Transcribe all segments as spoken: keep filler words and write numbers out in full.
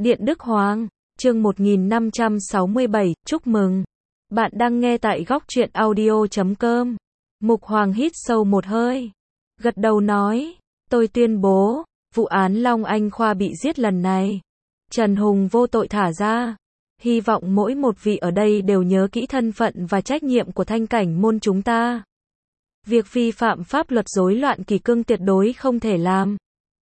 Điện Đức Hoàng, chương một nghìn năm trăm sáu mươi bảy, chúc mừng. Bạn đang nghe tại góc truyện audio chấm com. Mục Hoàng hít sâu một hơi, gật đầu nói, tôi tuyên bố, vụ án Long Anh Khoa bị giết lần này, Trần Hùng vô tội thả ra. Hy vọng mỗi một vị ở đây đều nhớ kỹ thân phận và trách nhiệm của thanh cảnh môn chúng ta. Việc vi phạm pháp luật rối loạn kỷ cương tuyệt đối không thể làm.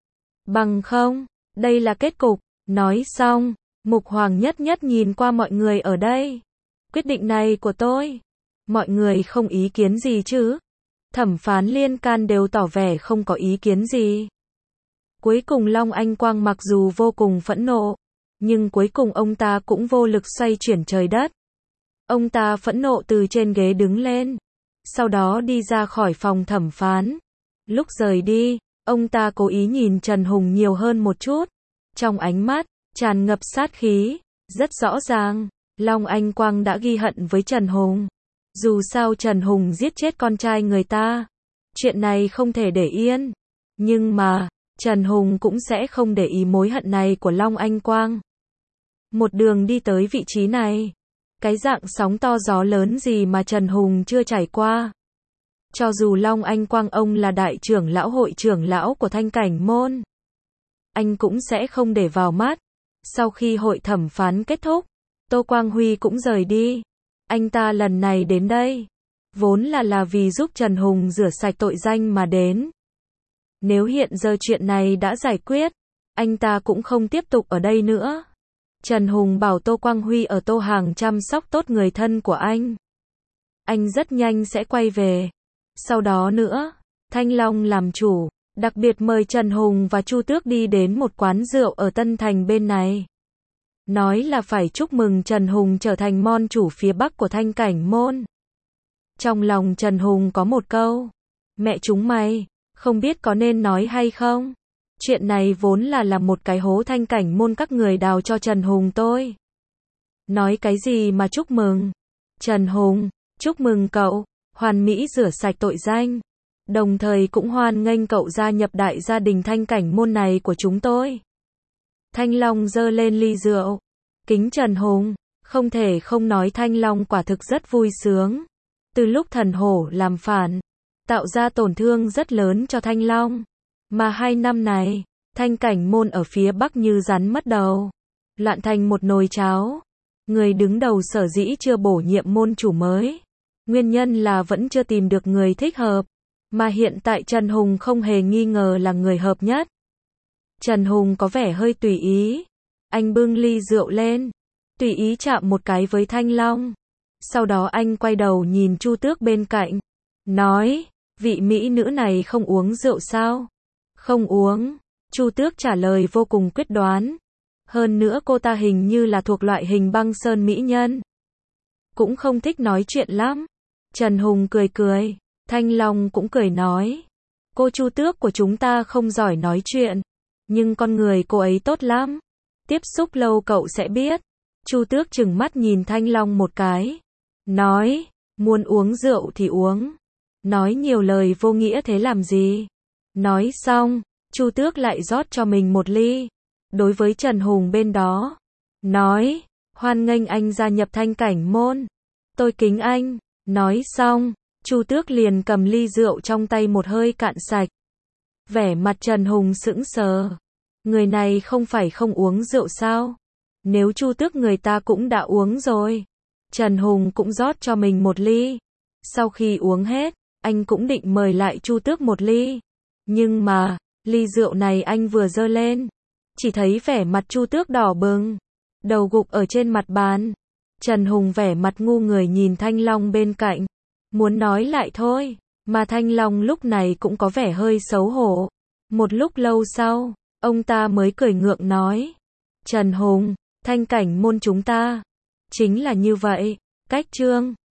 Bằng không, đây là kết cục. Nói xong, Mục Hoàng nhất nhất nhìn qua mọi người ở đây. Quyết định này của tôi, mọi người không ý kiến gì chứ? Thẩm phán liên can đều tỏ vẻ không có ý kiến gì. Cuối cùng Long Anh Quang mặc dù vô cùng phẫn nộ, nhưng cuối cùng ông ta cũng vô lực xoay chuyển trời đất. Ông ta phẫn nộ từ trên ghế đứng lên, sau đó đi ra khỏi phòng thẩm phán. Lúc rời đi, ông ta cố ý nhìn Trần Hùng nhiều hơn một chút. Trong ánh mắt, tràn ngập sát khí, rất rõ ràng, Long Anh Quang đã ghi hận với Trần Hùng. Dù sao Trần Hùng giết chết con trai người ta, chuyện này không thể để yên. Nhưng mà, Trần Hùng cũng sẽ không để ý mối hận này của Long Anh Quang. Một đường đi tới vị trí này, cái dạng sóng to gió lớn gì mà Trần Hùng chưa trải qua. Cho dù Long Anh Quang ông là đại trưởng lão hội trưởng lão của thanh cảnh môn, anh cũng sẽ không để vào mắt. Sau khi hội thẩm phán kết thúc, Tô Quang Huy cũng rời đi. Anh ta lần này đến đây, vốn là là vì giúp Trần Hùng rửa sạch tội danh mà đến. Nếu hiện giờ chuyện này đã giải quyết, anh ta cũng không tiếp tục ở đây nữa. Trần Hùng bảo Tô Quang Huy ở Tô Hàng chăm sóc tốt người thân của anh. Anh rất nhanh sẽ quay về. Sau đó nữa, Thanh Long làm chủ, đặc biệt mời Trần Hùng và Chu Tước đi đến một quán rượu ở Tân Thành bên này. Nói là phải chúc mừng Trần Hùng trở thành môn chủ phía Bắc của thanh cảnh môn. Trong lòng Trần Hùng có một câu, mẹ chúng mày, không biết có nên nói hay không? Chuyện này vốn là là một cái hố thanh cảnh môn các người đào cho Trần Hùng tôi. Nói cái gì mà chúc mừng? Trần Hùng, chúc mừng cậu, hoàn mỹ rửa sạch tội danh. Đồng thời cũng hoan nghênh cậu gia nhập đại gia đình thanh cảnh môn này của chúng tôi. Thanh Long giơ lên ly rượu, kính Trần Hùng, không thể không nói Thanh Long quả thực rất vui sướng. Từ lúc thần hổ làm phản, tạo ra tổn thương rất lớn cho Thanh Long. Mà hai năm này, thanh cảnh môn ở phía Bắc như rắn mất đầu, loạn thành một nồi cháo. Người đứng đầu sở dĩ chưa bổ nhiệm môn chủ mới, nguyên nhân là vẫn chưa tìm được người thích hợp. Mà hiện tại Trần Hùng không hề nghi ngờ là người hợp nhất. Trần Hùng có vẻ hơi tùy ý. Anh bưng ly rượu lên, tùy ý chạm một cái với Thanh Long. Sau đó anh quay đầu nhìn Chu Tước bên cạnh, nói, vị mỹ nữ này không uống rượu sao? Không uống. Chu Tước trả lời vô cùng quyết đoán. Hơn nữa cô ta hình như là thuộc loại hình băng sơn mỹ nhân, cũng không thích nói chuyện lắm. Trần Hùng cười cười. Thanh Long cũng cười nói, cô Chu Tước của chúng ta không giỏi nói chuyện, nhưng con người cô ấy tốt lắm. Tiếp xúc lâu cậu sẽ biết. Chu Tước trừng mắt nhìn Thanh Long một cái, nói, muốn uống rượu thì uống, nói nhiều lời vô nghĩa thế làm gì? Nói xong, Chu Tước lại rót cho mình một ly. Đối với Trần Hùng bên đó, nói, hoan nghênh anh gia nhập thanh cảnh môn, tôi kính anh. Nói xong, Chu Tước liền cầm ly rượu trong tay một hơi cạn sạch. Vẻ mặt Trần Hùng sững sờ. Người này không phải không uống rượu sao? Nếu Chu Tước người ta cũng đã uống rồi. Trần Hùng cũng rót cho mình một ly. Sau khi uống hết, anh cũng định mời lại Chu Tước một ly. Nhưng mà, ly rượu này anh vừa giơ lên, chỉ thấy vẻ mặt Chu Tước đỏ bừng, đầu gục ở trên mặt bàn. Trần Hùng vẻ mặt ngu người nhìn Thanh Long bên cạnh, muốn nói lại thôi, mà Thanh Long lúc này cũng có vẻ hơi xấu hổ. Một lúc lâu sau, ông ta mới cười ngượng nói, Trần Hùng, thanh cảnh môn chúng ta chính là như vậy. Cách chương